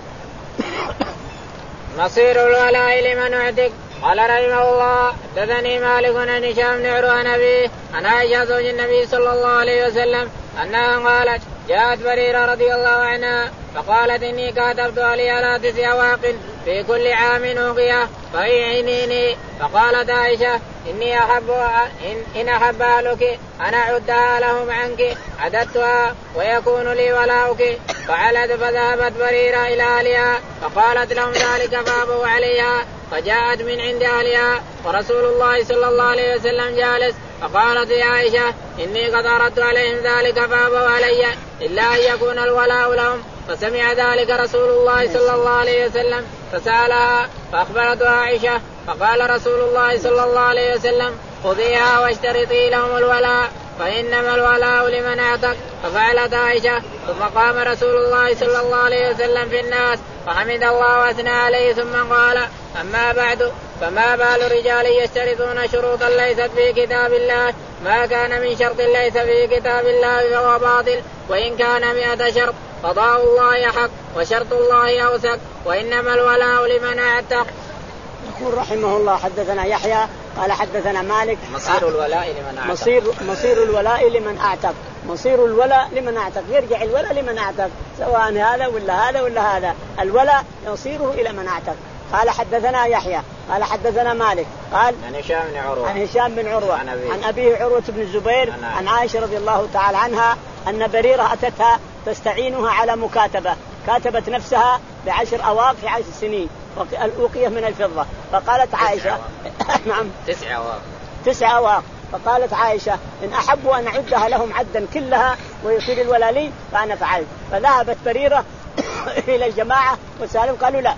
مصير الولاء لمن اعتق. قال رحمه الله حدثني مالك عن هشام بن عروة عن أبيه عن عائشة زوج النبي صلى الله عليه وسلم أنها قالت جاءت بريرة رضي الله عنها فقالت إني كاتبت لي على تسع واق في كل عام أوقية فأعينيني. فقالت عائشة إني أحب إن, إن أحب أهلك أنا أعدها لهم عنك عددتها ويكون لي ولاؤك. فعلت فذهبت بريرة إلى أهلها فقالت لهم ذلك فأبوا عليها فجاءت من عند أهلها ورسول الله صلى الله عليه وسلم جالس فقالت يا عائشة إني قد أردت عليهم ذلك فأبوا علي إلا أن يكون الولاء لهم. فسمع ذلك رسول الله صلى الله عليه وسلم فسألها فأخبرتها عائشة فقال رسول الله صلى الله عليه وسلم خذيها واشترطي لهم الولاء فإنما الولاء لمن اعتق. ففعلت عائشة ثم قام رسول الله صلى الله عليه وسلم في الناس فحمد الله وأثنى عليه ثم قال أما بعد فما بال رجال يشترطون شروطا ليست في كتاب الله ما كان من شرط ليس في كتاب الله فهو باطل وإن كان مئة شرط قضاء الله حق وشرط الله أوثق وإنما الولاء لمن اعتق. يقول رحمه الله حدثنا يحيى قال حدثنا مالك مصير الولاء لمن اعتق. مصير, مصير الولاء لمن اعتق مصير الولاء لمن اعتق يرجع الولاء لمن اعتق سواء هذا ولا هذا ولا هذا الولاء يصيره إلى من اعتق. قال حدثنا يحيى قال حدثنا مالك قال عن هشام بن عروة عن هشام بن عروة عن أبيه, عن أبيه عروة بن الزبير عن عائشة رضي الله تعالى عنها أن بريرة أتتها تستعينها على مكاتبة كاتبت نفسها بعشر أواق في عشر سنين الأوقية من الفضة. فقالت عائشة نعم تسع أواق تسع أواق. فقالت عائشة إن أحبوا أن أعدها لهم عدا كلها ويصير الولالي فأنا فعلت. فذهبت بريرة إلى الجماعة وسألوا قالوا لا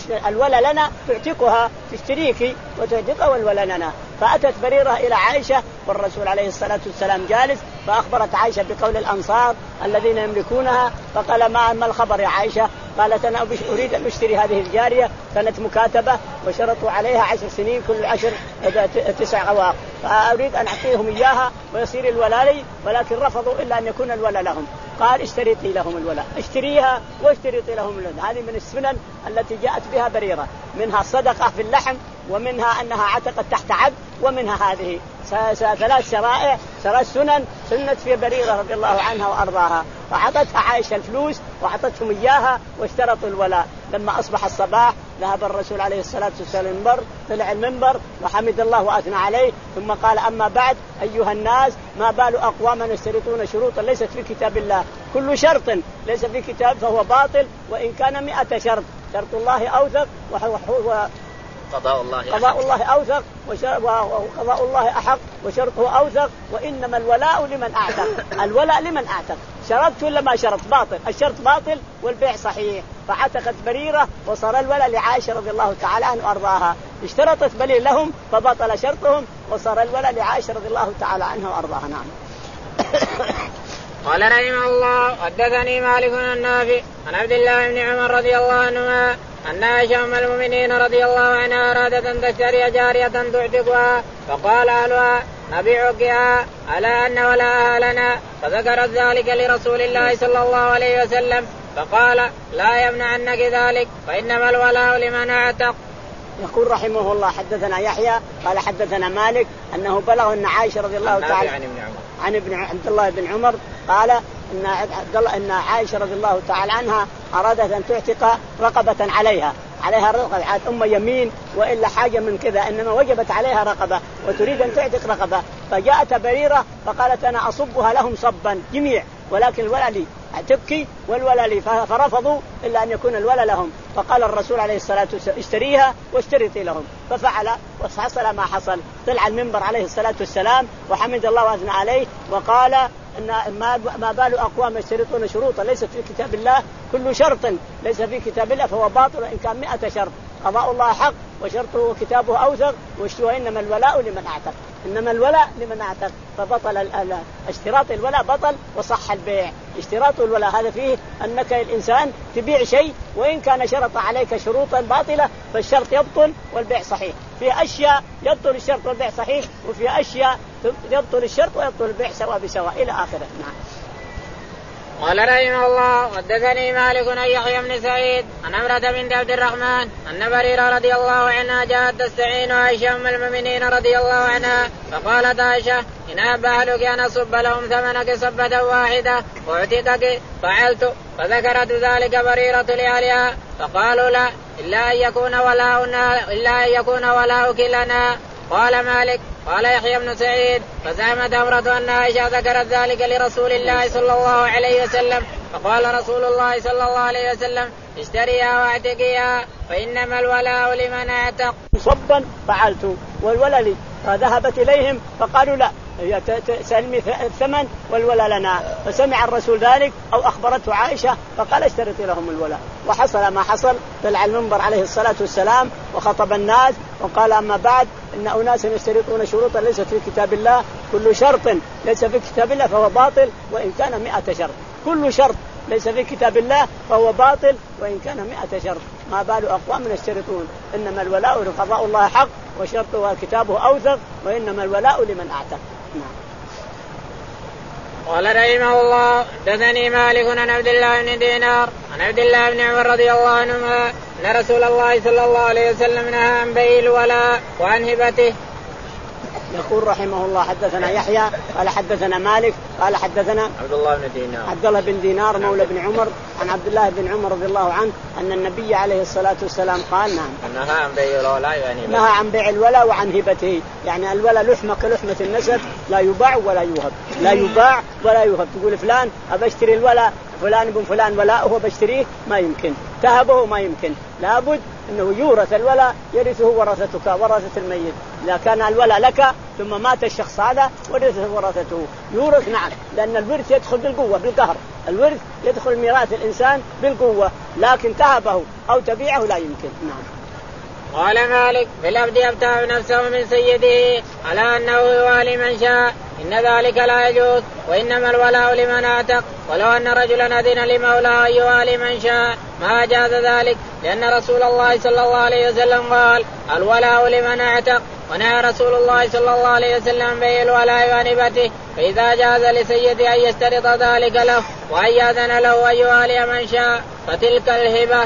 الولا لنا تعتقها تشتريكي وتعتقها والولا لنا. فأتت بريرة إلى عائشة والرسول عليه الصلاة والسلام جالس فأخبرت عائشة بقول الأنصار الذين يملكونها. فقال ما ما الخبر يا عائشة؟ قالت أنا أريد أن أشتري هذه الجارية كانت مكاتبة وشرطوا عليها عشر سنين كل عشر تسع أواق فأريد أن أعطيهم إياها ويصير الولالي ولكن رفضوا إلا أن يكون الولا لهم. قال اشتريتي لهم الولاء اشتريها واشتريتي لهم الولاء. هذه من السنن التي جاءت بها بريرة منها الصدقة في اللحم ومنها أنها عتقت تحت عبد ومنها هذه ثلاث شرائع ثلاث سنن سنت في بريرة رضي الله عنها وأرضاها. فعطتها عائشة الفلوس وعطتهم إياها واشترطوا الولاء. لما أصبح الصباح ذهب الرسول عليه الصلاة والسلام المنبر طلع المنبر وحمد الله وأثنى عليه ثم قال أما بعد أيها الناس ما بال أقواما يشترطون شروطا ليست في كتاب الله كل شرط ليس في كتاب فهو باطل وإن كان مئة شرط شرط الله أوثق وهو قضاء الله قضاء الله أوثق وقضاء الله أحق وشرطه أوثق وإنما الولاء لمن أعتق. الولاء لمن أعتق شرطت ولا ما شرط باطل الشرط باطل والبيع صحيح. فعتقت بريرة وصار الولاء لعائشة رضي الله تعالى عنها وأرضاها. اشترطت بريرة لهم فبطل شرطهم وصار الولاء لعائشة رضي الله تعالى عنها وأرضاها. نعم. قال رحمه الله حدثني مالك النافع عن عبد الله بن عمر رضي الله عنهما أن عائشة أم المؤمنين رضي الله عنها أرادت أن تشتري جارية تعتقها فقال أهلها نبيعكها على أن ولاءها لنا فذكرت ذلك لرسول الله صلى الله عليه وسلم فقال لا يمنعنك ذلك فإنما الولاء لمن اعتق. يقول رحمه الله حدثنا يحيى قال حدثنا مالك أنه بلغ أن عائشة رضي الله تعالى عن ابن عبد الله بن عمر قال إن عبد الله إن عائشة رضي الله تعالى عنها أرادت أن تعتق رقبة عليها عليها رقبة أم يمين وإلا حاجة من كذا، إنما وجبت عليها رقبة وتريد أن تعتق رقبة، فجاءت بريرة فقالت أنا أصبها لهم صبا جميع ولكن الولا لي، تبكي والولا لي، فرفضوا إلا أن يكون الولا لهم، فقال الرسول عليه الصلاة والسلام اشتريها واشترطي لهم، ففعل وحصل ما حصل. طلع المنبر عليه الصلاة والسلام وحمد الله وأثنى عليه وقال إن ما بال أقوام يشترطون شروطا ليست في كتاب الله، كل شرط ليس في كتاب الله فهو باطل إن كان مئة شرط، قضاء الله حق وشرطه وكتابه أوثق، وإنما الولاء لمن أعتق، إنما الولاء لمن أعتق، فبطل اشتراط الولاء بطل وصح البيع. اشتراط الولاء هذا فيه أنك الإنسان تبيع شيء وإن كان شرط عليك شروطا باطلة فالشرط يبطل والبيع صحيح، في أشياء يبطل الشرط والبيع صحيح، وفي أشياء يبطل الشرط ويبطل البيع سواء بسواء إلى آخره. نعم. قال رحمه الله حدثني مالك عن يحيى بن سعيد عن عمرة بنت عبد الرحمن أن بريرة رضي الله عنها جاءت تستعين عائشة أم المؤمنين رضي الله عنها، فقالت عائشة إن أبى أهلك أن أصب لهم ثمنك صبة واحدة وأعتقك، فعلت، فذكرت ذلك بريرة لأهلها فقالوا لا إلا أن يكون ولاؤنا إلا أن يكون ولاؤك لنا. قال مالك قال يحيى بن سعيد فزعمت عمرة أن عائشة ذكرت ذلك لرسول الله صلى الله عليه وسلم، فقال رسول الله صلى الله عليه وسلم اشتريها واعتقيها فإنما الولاء لمن اعتق. صبا فعلت والولا لي، فذهبت إليهم فقالوا لا سلمي الثمن والولا لنا، فسمع الرسول ذلك أو أخبرته عائشة فقال اشترطي لهم الولا، وحصل ما حصل. طلع المنبر عليه الصلاة والسلام وخطب الناس وقال أما بعد إن أناس يشترطون شروطا ليست في كتاب الله، كل شرط ليس في كتاب الله فهو باطل وإن كان مئة شرط، كل شرط ليس في كتاب الله فهو باطل وإن كان مئة شرط. ما بال أقوام يشترطون، إنما الولاء لقضاء الله حق وشرطه وكتابه أوثق، وإنما الولاء لمن أعتق. قال رحمه الله حدثني مالك عن عبد الله بن دينار عن عبد الله بن عمر رضي الله عنهما أن رسول الله صلى الله عليه وسلم نهى عن بيع الولاء وعن هبته. يقول رحمه الله حدثنا يحيى قال حدثنا مالك قال حدثنا عبد الله بن دينار عبد الله بن دينار مولى بن عمر عن عبد الله بن عمر رضي الله عنه أن النبي عليه الصلاة والسلام قال نعم نهى عن بيع الولاء يعني نهى عن بيع الولاء وعن هبته، يعني الولاء لحمة كلحمة النسب لا يباع ولا يوهب، لا يباع ولا يوهب. تقول فلان أبشتري الولاء فلان ابن فلان ولاءه بشتريه ما يمكن، تهبه ما يمكن، لابد أنه يورث الولاء يرثه ورثتك ورثة الميت. إذا كان الولاء لك ثم مات الشخص هذا ورثه ورثته يورث، نعم، لأن الورث يدخل بالقوة بالقهر، الورث يدخل ميراث الإنسان بالقوة، لكن تهبه أو تبيعه لا يمكن. نعم. قال مالك في العبد يبتاع نفسه من سيده على أنه يوالي من شاء إن ذلك لا يجوز، وإنما الولاء لمن اعتق، ولو أن رجلا أذن لمولاه أن يوالي من شاء ما جاز ذلك، لأن رسول الله صلى الله عليه وسلم قال الولاء لمن اعتق، ونهى رسول الله صلى الله عليه وسلم بيع الولاء وهبته، فإذا جاز لسيده أن يشترط ذلك له وأن يأذن له أن يوالي من شاء فتلك الهبة.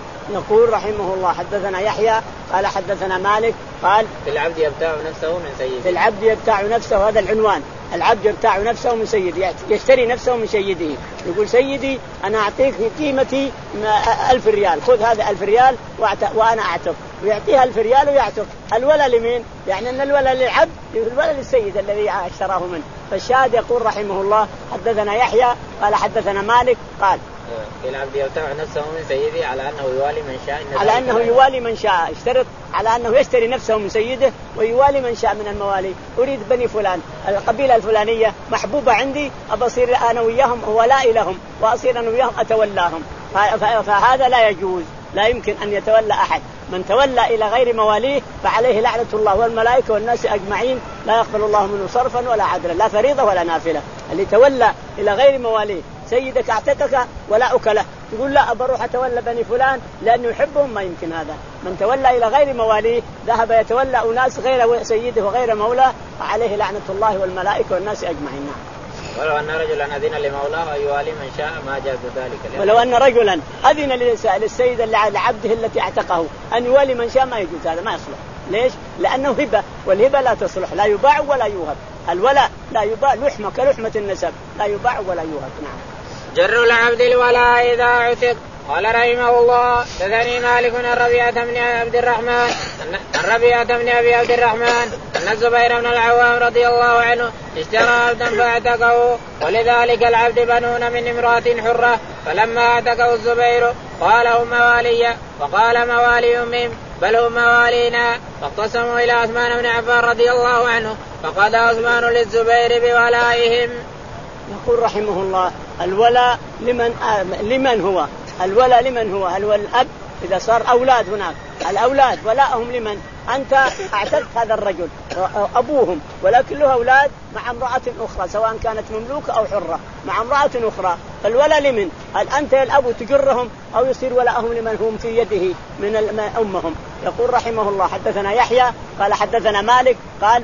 يقول رحمه الله حدثنا يحيى قال حدثنا مالك قال في العبد يبتاع نفسه من سيده، في العبد يبتاع نفسه، هذا العنوان، العبد يبتاع نفسه من سيده، يشتري نفسه من سيده، يقول سيدي أنا أعطيك قيمتي ألف ريال، خذ هذا ألف ريال وأنا أعتق، ويعطيها ألف ريال ويعتق. الولا لمين؟ يعني أن الولا للعبد الولا للسيد الذي اشتراه منه. فالشاهد يقول رحمه الله حدثنا يحيى قال حدثنا مالك قال في العبد يبتاع نفسه من سيده على أنه يوالي من شاء، على أنه يوالي من شاء، اشترط على أنه يشتري نفسه من سيده ويوالي من شاء من الموالي. أريد بني فلان القبيلة الفلانية محبوبة عندي، أبصير أنا وياهم ولائي لهم وأصير أنا وياهم أتولاهم، فهذا لا يجوز، لا يمكن أن يتولى أحد. من تولى إلى غير مواليه فعليه لعنة الله والملائكة والناس أجمعين، لا يقبل الله منه صرفا ولا عدلا، لا فريضة ولا نافلة. اللي تولى إلى غير مواليه سيدك اعتقك ولاؤك له، تقول لا أبروح أتولى بني فلان لأنه يحبهم، ما يمكن هذا. من تولى إلى غير مواليه ذهب يتولى أناس غير سيده وغير مولاه، فعليه لعنة الله والملائكة والناس أجمعين. ولو أن رجلا أذن لمولاه أن يوالي من شاء ما جاز ذلك. ولو أن رجلا أذن للسيد لعبده التي اعتقه أن يوالي من شاء ما يجوز، هذا ما يصلح. ليش؟ لأنه هبة، والهبة لا تصلح، لا يباع ولا يوهب. الولاء لا يباع، لحمة كلحمة النسب لا يباع ولا يوهب. نعم. جر العبد الولاء إذا عتق. قال رحمه الله حدثني مالك عن ربيعة بن عبد الرحمن عن ربيعة بن أبي عبد الرحمن أن الزبير بن العوام رضي الله عنه اشترى عبدا فاعتقه، ولذلك العبد بنون من امرأة حرة، فلما اعتقه الزبير قال هم موالي، وقال موالي أمهم بل هم موالينا، فاقتسموا إلى عثمان بن عفان رضي الله عنه، فقضى عثمان للزبير بولائهم. يقول رحمه الله الولاء لمن آه لمن هو الولاء لمن هو الولاء الأب إذا صار أولاد هناك، الأولاد ولاءهم لمن؟ أنت اعتقت هذا الرجل أبوهم، ولكن له أولاد مع امرأة أخرى سواء كانت مملوكة أو حرة مع امرأة أخرى، فالولاء لمن؟ هل أنت الأب تجرهم أو يصير ولاءهم لمن هم في يده من أمهم؟ يقول رحمه الله حدثنا يحيى قال حدثنا مالك قال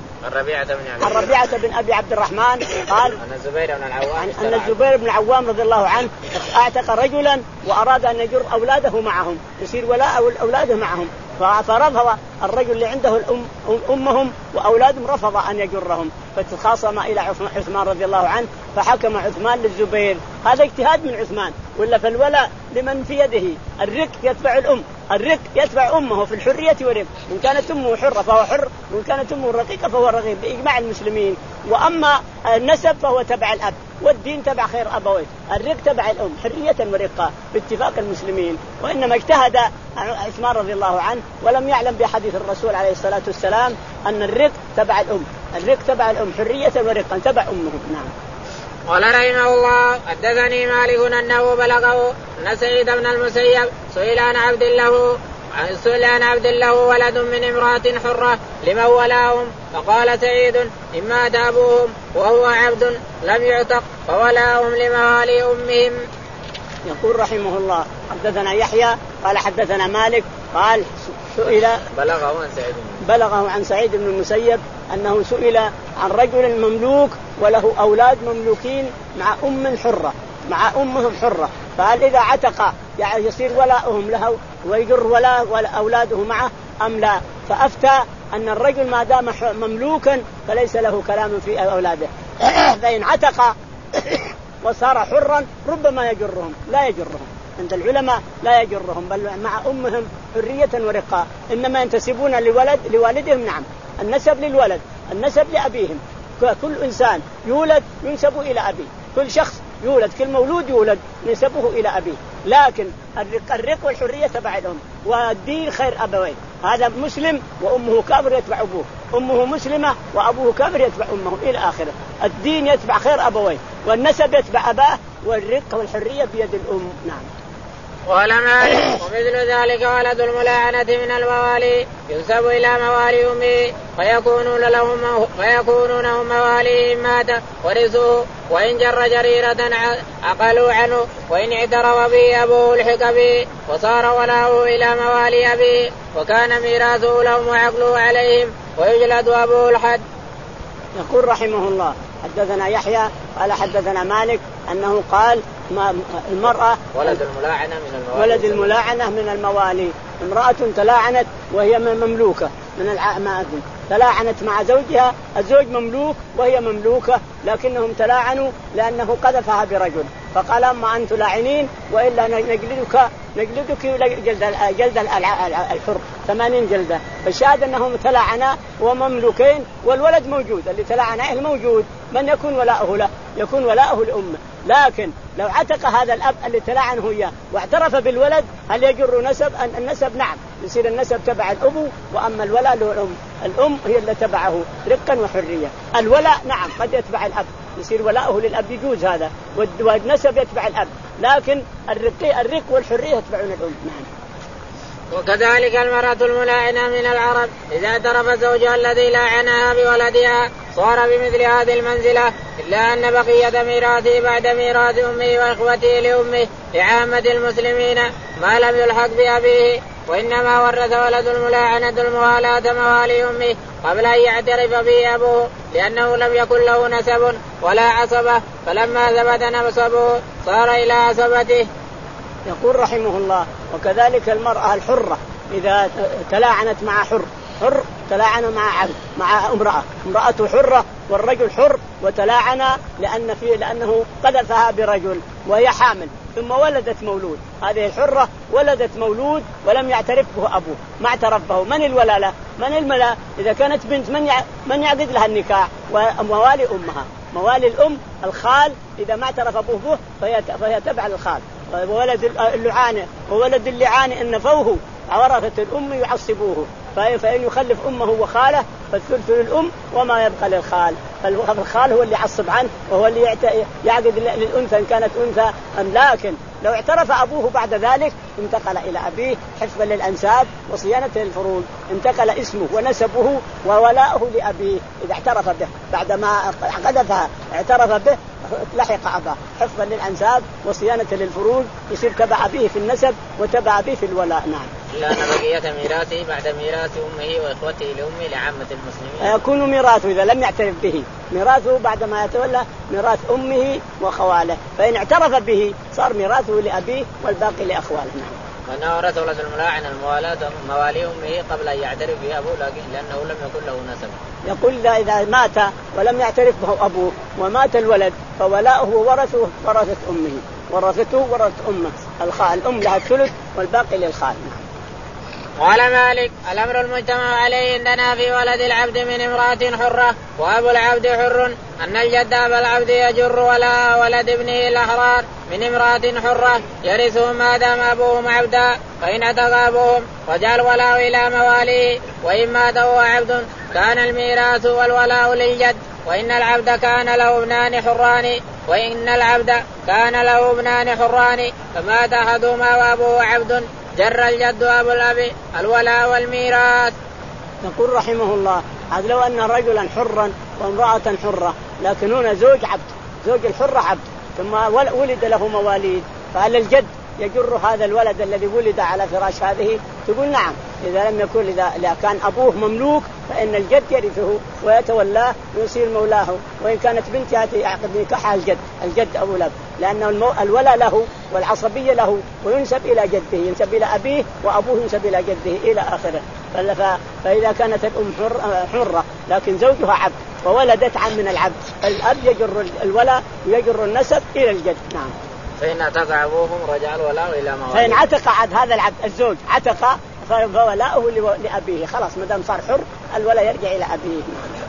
عن ربيعة بن أبي عبد الرحمن قال أن الزبير بن العوام أن الزبير بن العوام رضي الله عنه اعتق رجلا وأراد أن يجر أولاده معهم، يصير ولاء أولاده معهم، فرفض الرجل اللي عنده الأم أمهم وأولادهم رفض أن يجرهم، فتخاصم إلى عثمان رضي الله عنه، فحكم عثمان للزبير. هذا اجتهاد من عثمان، ولا في الولاء لمن في يده؟ الرق يتبع الأم، الرق يتبع أمه في الحرية والرق، من كانت أمه حرة فهو حر، من كانت أمه رقيقة فهو رقيق بإجماع المسلمين. وأما النسب فهو تبع الأب، والدين تبع خير أبويه، الرق تبع الأم حرية ورقة باتفاق المسلمين. وإنما اجتهد عثمان رضي الله عنه ولم يعلم بحديث الرسول عليه الصلاة والسلام أن الرق تبع الأم، الرق تبع الأم حرية ورقة تبع أمه. نعم. قال رحمه الله حدثني مالك أنه بلغه أن سعيد بن المسيب سئل عن عبد له سئل عن عبد له ولد من امرأة حرة لمن ولاهم، فقال سعيد إما أبوهم وهو عبد لم يعتق فولاهم لموالي أمهم. يقول رحمه الله حدثنا يحيى قال حدثنا مالك قال سئل بلغه عن سعيد بلغه عن سعيد بن المسيب أنه سئل عن رجل مملوك وله أولاد مملوكين مع أم حرة مع أمهم حرة، فهل إذا عتق يعني يصير ولاؤهم له ويجر ولا ولا أولاده معه أم لا؟ فأفتى أن الرجل ما دام مملوكا فليس له كلام في أولاده، فإن عتق وصار حرا ربما يجرهم، لا يجرهم عند العلماء لا يجرهم، بل مع أمهم حرية ورقاء، إنما ينتسبون لولد لوالدهم. نعم النسب للولد، النسب لأبيهم، كل إنسان يولد ينسب إلى أبيه، كل شخص يولد كل مولود يولد نسبه إلى أبيه، لكن الرق, الرق والحرية تبع الأم، والدين خير أبوين، هذا مسلم وأمه كافر يتبع أبوه، أمه مسلمة وأبوه كافر يتبع أمه إلى آخره. الدين يتبع خير أبوين، والنسب يتبع أباه، والرق والحرية بيد الأم. نعم. قال مالك ومثل ذلك ولد الملاعنة من الموالي ينسب إلى موالي أمه فيكونون لهم فيكونون هم موالي إن مات ورثوه، وإن جر جريرة عقلوا عنه، وإن اعترف به أبوه الحق به وصار ولاؤه إلى موالي أبيه وكان ميراثه لهم وعقله عليهم ويجلد أبوه الحد. يقول رحمه الله حدثنا يحيى قال حدثنا مالك أنه قال المرأة ولد الملاعنة من الموالي ولد الملاعنة من الموالي، امرأة تلاعنت وهي مملوكة من العائلة، تلاعنت مع زوجها، الزوج مملوك وهي مملوكة، لكنهم تلاعنوا لأنه قذفها برجل، فقال أما أن تلاعنين وإلا نجلدك نجلدك جلد جلد الحر ثمانين جلدة. فالشاهد أنهم تلاعنا ومملوكين والولد موجود، اللي تلاعناه موجود، من يكون ولاؤه له؟ يكون ولاؤه لأمه. لكن لو عتق هذا الأب اللي تلاعنه إياه واعترف بالولد هل يجر نسب؟ النسب نعم يصير النسب تبع الأب، وأما الولاء له الأم، الأم هي اللي تبعه رقا وحرية. الولاء نعم قد يتبع الأب، يصير ولاؤه للأب يجوز هذا، والنسب يتبع الأب، لكن الرق الرق والحرية يتبعون الأم. نعم. وكذلك المرأة الملاعنة من العرب إذا اعترف زوجها الذي لاعنها بولدها صار بمثل هذه المنزلة، إلا أن بقية ميراثه بعد ميراث أمه وإخوته لأمه لعامة المسلمين ما لم يلحق بأبيه، وإنما ورث ولد الملاعنة الموالاة موالي أمه قبل أن يعترف به أبوه، لأنه لم يكن له نسب ولا عصبة، فلما ثبت نصبه صار إلى عصبته. يقول رحمه الله: وكذلك المرأة الحرة إذا تلاعنت مع حر، حر تلاعن مع عبد مع امرأة، امرأة حرة والرجل حر وتلاعنا لأن فيه لأنه قذفها برجل وهي حامل ثم ولدت مولود، هذه الحرة ولدت مولود ولم يعترف به أبوه، ما اعترف به، من الولا له؟ من الملا؟ إذا كانت بنت من من يعقد لها النكاح؟ وموالي أمها، موالي الأم الخال إذا ما اعترف أبوه به فهي فهي تبع الخال. وولد اللعانة وولد اللعان إن نفوه ورثة الأم يعصبوه، فإن يخلف أمه وخاله فالثلث للأم وما يبقى للخال، فالخال هو اللي يعصب عنه وهو اللي يعقد للأنثى إن كانت أنثى. لكن لو اعترف أبوه بعد ذلك انتقل إلى أبيه حفظا للأنساب وصيانة للفروج، انتقل اسمه ونسبه وولاؤه لأبيه إذا اعترف به، بعدما قذفها اعترف به لحق أباه حفظا للأنساب وصيانة للفروج، يصير تبع أبيه في النسب وتبع أبيه في الولاء. نعم. إلا أن بقية ميراثه بعد ميراث أمه وإخوته لأمه لعامة المسلمين يكون ميراثه إذا لم يعترف به، ميراثه بعد ما يتولى ميراث أمه وخواله، فإن اعترف به صار ميراثه لأبيه والباقي لأخواله. نعم. وأنه ورث ولد الملاعن الموالاة موالي أمه قبل أن يعترف به أبوه لأنه لم يكن له نسب. يقول إذا مات ولم يعترف به أبوه ومات الولد فولاؤه ورثه ورثة أمه، ورثته ورث أمه، الخال الأم لها الثلث والباقي للخال. قال مالك: الأمر المجتمع عليه عندنا في ولد العبد من امرأة حرة وأبو العبد حر أن الجد أبا العبد يجر ولا ولد ابنه الأحرار من امرأة حرة يرثه ما دام أبوهم عبدا، فإن أتق أبوهم وجعل ولاء إلى مواليه، وإن مات هو عبد كان الميراث والولاء للجد، وإن العبد كان له ابنان حران وإن العبد كان له ابنان حران فمات أحدهما وأبوه عبد جر الجد أبو الأب الولاء والميراث. يقول رحمه الله: هذا لو أن رجلا حرا وامرأة حرة، لكن هنا زوج عبد، زوج الحرة عبد ثم ولد له مواليد، فهل الجد يجر هذا الولد الذي ولد على فراش هذه؟ تقول نعم، إذا لم يكن إذا كان أبوه مملوك فإن الجد يرثه ويتولاه ويصير مولاه، وإن كانت بنتها يعقد نكاحها الجد، الجد أبو الأب، لأن الولاء له والعصبية له وينسب إلى جده، ينسب إلى أبيه وأبوه ينسب إلى جده إلى آخره. فإذا كانت الأم حرة لكن زوجها عبد وولدت عن من العبد، الأب يجر الولاء ويجر النسب إلى الجد. نعم. فإن عتق أبوهم رجع الولاء إلى مواليه. فإن عتق عد هذا العبد الزوج عتق فولاؤه لأبيه، خلاص ما دام صار حر الولاء يرجع إلى أبيه.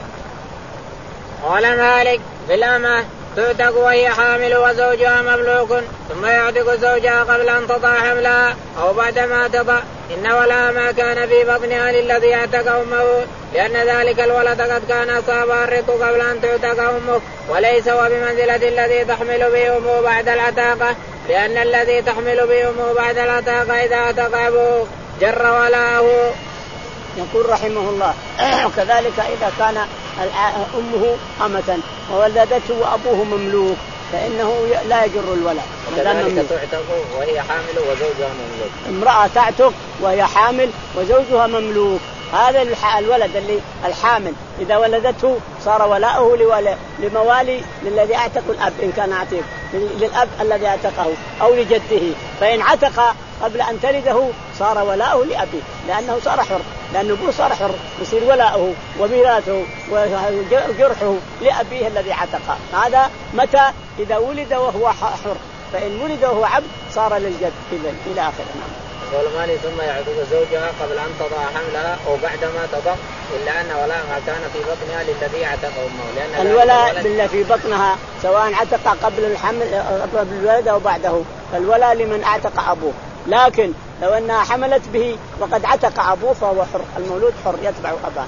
قال مالك: بالأمة تعتق وهي حامل وزوجها مملوك ثم يعتق زوجها قبل أن تضع حملها أو بعدما تضع، إن ولا ما كان في بطنها للذي اعتق أمه، لأن ذلك الولد قد كان أصابها الرق قبل أن تعتق أمه، وليس هو بمنزلة الذي تحمل به أمه بعد العتاقة، لأن الذي تحمل به أمه بعد العتاقة إذا اعتق أبوه جر ولاءه. يقول رحمه الله: وكذلك إذا كان أمه أمة وولدته وأبوه مملوك فإنه لا يجر الولاء. وكذلك تعتق وهي حامل وزوجها مملوك. امرأة تعتق وهي حامل وزوجها مملوك، هذا الولد اللي الحامل إذا ولدته صار ولاؤه لموالي للذي اعتق الأب إن كان عتيق، للأب الذي اعتقه أو لجده، فإن عتق قبل أن تلده صار ولاؤه لأبيه لأنه صار حر، لأنه أبوه صار حر يصير ولاؤه وميراثه وجرحه لأبيه الذي عتقه. هذا متى؟ إذا ولد وهو حر، فإن ولد وهو عبد صار للجد إذن إلى آخره. قال مالك: ثم يعتق زوجها قبل أن تضع حملها أو بعدما تضع، إلا أن ولاء ما كان في بطنها للذي اعتق أمه، لأن الولاء بالله في بطنها سواء عتق قبل الحمل قبل الولادة أو بعده، فالولاء لمن اعتق أبوه، لكن لو أنها حملت به وقد عتق أبوه فهو حر، المولود حر يتبع أباه.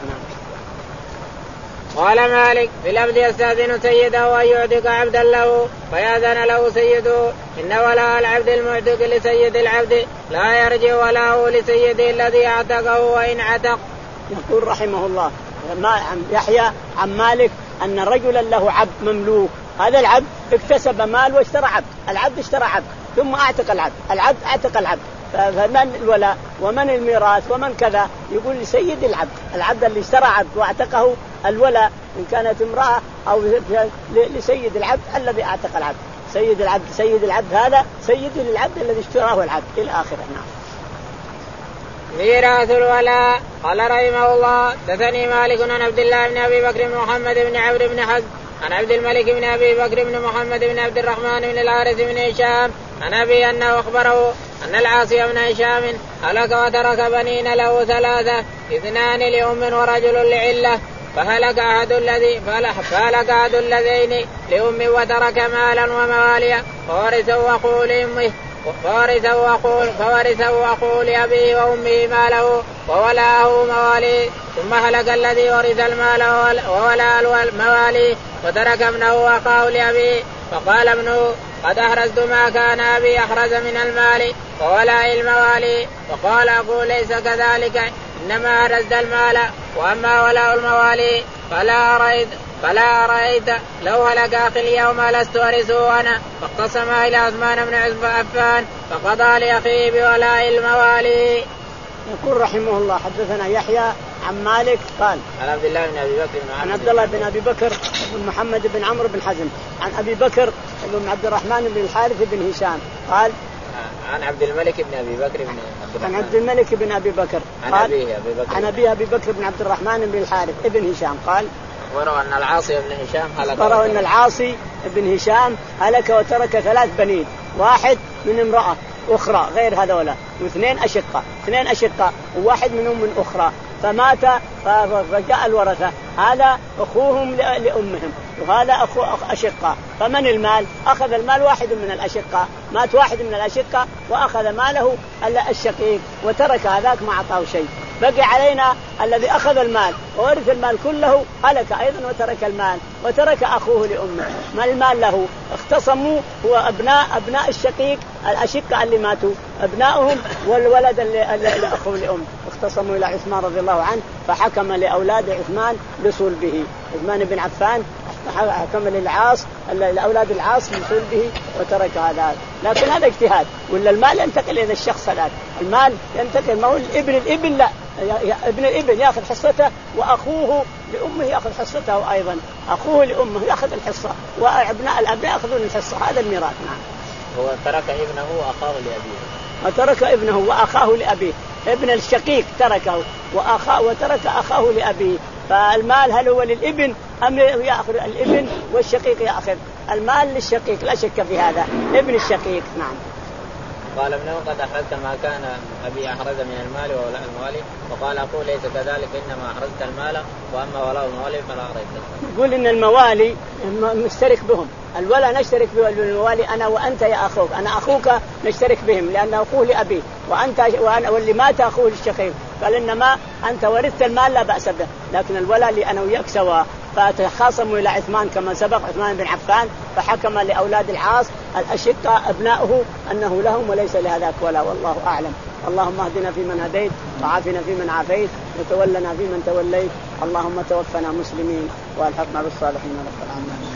قال مالك: في العبد يستأذن سيده وأن يعتق عبدا له فيأذن له سيده، إن ولاء العبد المعتق لسيد العبد لا يرجع ولاءه لسيده الذي اعتقه وإن عتق. يقول رحمه الله يحيى عن مالك أن رجلا له عبد مملوك، هذا العبد اكتسب مال واشترى عبد، العبد اشترى عبد ثم اعتق العبد، العبد اعتق العبد، فمن الولاء ومن الميراث ومن كذا؟ يقول لسيد العبد، العبد اللي اشترى عبد واعتقه الولاء إن كانت امرأة أو لسيد العبد الذي أعتق العبد. سيد العبد سيد العبد هذا سيد للعبد الذي اشتراه العبد إلى آخره. نعم. ميراث الولاء. قال رحمه الله دثني مالك عن عبد الله بن أبي بكر بن محمد بن عمرو بن حزم عن عبد الملك بن أبي بكر بن محمد بن عبد الرحمن بن الحارث بن هشام عن أبي أنه أخبره أن العاصي بن هشام هلك وترك بنين له ثلاثة اثنان لأم ورجل لعلة فهلك أحد الذي فهلك أحد اللذين لأم وترك مالا ومواليا فورثه أخوه لأمه فورثه أخوه فورثه أخوه لأبيه وأمه ماله وولاءه مواليه ثم هلك الذي ورث المال وولاء الموالي وترك ابنه وأخاه لأبيه فقال ابنه قد أحرزت ما كان أبي أحرز من المال وولاء الموالي فقال أبوه ليس كذلك إنما أحرزت المال وأما ولاء الموالي فلا أريد فلا أرأيت لو هلك أخي اليوم لست أرثه أنا فاقتسم إلى عثمان بن عفان فقضى لأخيه بولاء الموالي. يقول رحمه الله حدثنا يحيى عن مالك قال عن عبد الله بن أبي بكر عن عبد الله بن أبي بكر بن محمد بن عمرو بن حزم عن أبي بكر بن عبد الرحمن بن الحارث بن هشام قال عن عبد الملك بن أبي بكر بن عبد الرحمن عن عبد الملك بن أبي بكر عن أبيه أبي بكر عن أبي أبي بكر بن عبد الرحمن بن الحارث بن هشام قال أخبره أن العاصي بن هشام هلك أخبره أن العاصي بن هشام هلك وترك ثلاث بنين واحد من امرأة أخرى غير هذولا واثنين أشقة اثنين أشقة وواحد منهم من أخرى فمات فجاء الورثة هذا أخوهم لأمهم وهذا أخو أشقة فمن المال أخذ المال واحد من الأشقة مات واحد من الأشقة وأخذ ماله الشقيق وترك هذاك ما أعطاه شيء بقي علينا الذي أخذ المال وورث المال كله هلك أيضا وترك المال وترك أخوه لأمه ما المال له اختصموا هو أبناء أبناء الشقيق الأشقة اللي ماتوا أبنائهم والولد اللي, اللي أخوه لأم اختصموا إلى عثمان رضي الله عنه فحكم لأولاد عثمان بصلبه عثمان بن عفان حكم للعاص لأولاد العاص بصلبه وترك هذا لكن هذا اجتهاد ولا المال ينتقل إلى الشخص هذا المال ينتقل ما هو ابن الابن لا ابن الابن يأخذ حصته وأخوه لأمه يأخذ حصته أيضا أخوه لأمه يأخذ الحصة وأبناء الأبناء يأخذون الحصة هذا الميراث. نعم. هو ترك ابنه وأخاه لأبيه وترك ابنه وأخاه لأبيه ابن الشقيق تركه وأخاه وترك أخاه لأبيه فالمال هل هو للابن أم يأخذ الابن والشقيق يأخذ المال للشقيق لا شك في هذا ابن الشقيق. نعم. قال ابنه قد أحرزت ما كان أبي أحرز من المال وولاء الموالي وقال أقول ليس كذلك إنما أحرزت المال وأما ولاء الموالي فلا أريد. يقول إن الموالي نشترك بهم الولا نشترك بالموالي أنا وأنت يا أخوك أنا أخوك نشترك بهم لأنه أخوه لأبيه وأنت وأنا واللي مات أخوه للشقيق قال إنما أنت ورثت المال لا بأس به لكن الولا لي أنا وياك سوا فتخاصموا إلى عثمان كما سبق عثمان بن عفان فحكم لأولاد العاص الأشقة أبناؤه أنه لهم وليس لهذاك ولا والله أعلم. اللهم اهدنا فيمن هديت وعافنا فيمن عافيت وتولنا فيمن توليت اللهم توفنا مسلمين والحقنا بالصالحين رب العالمين.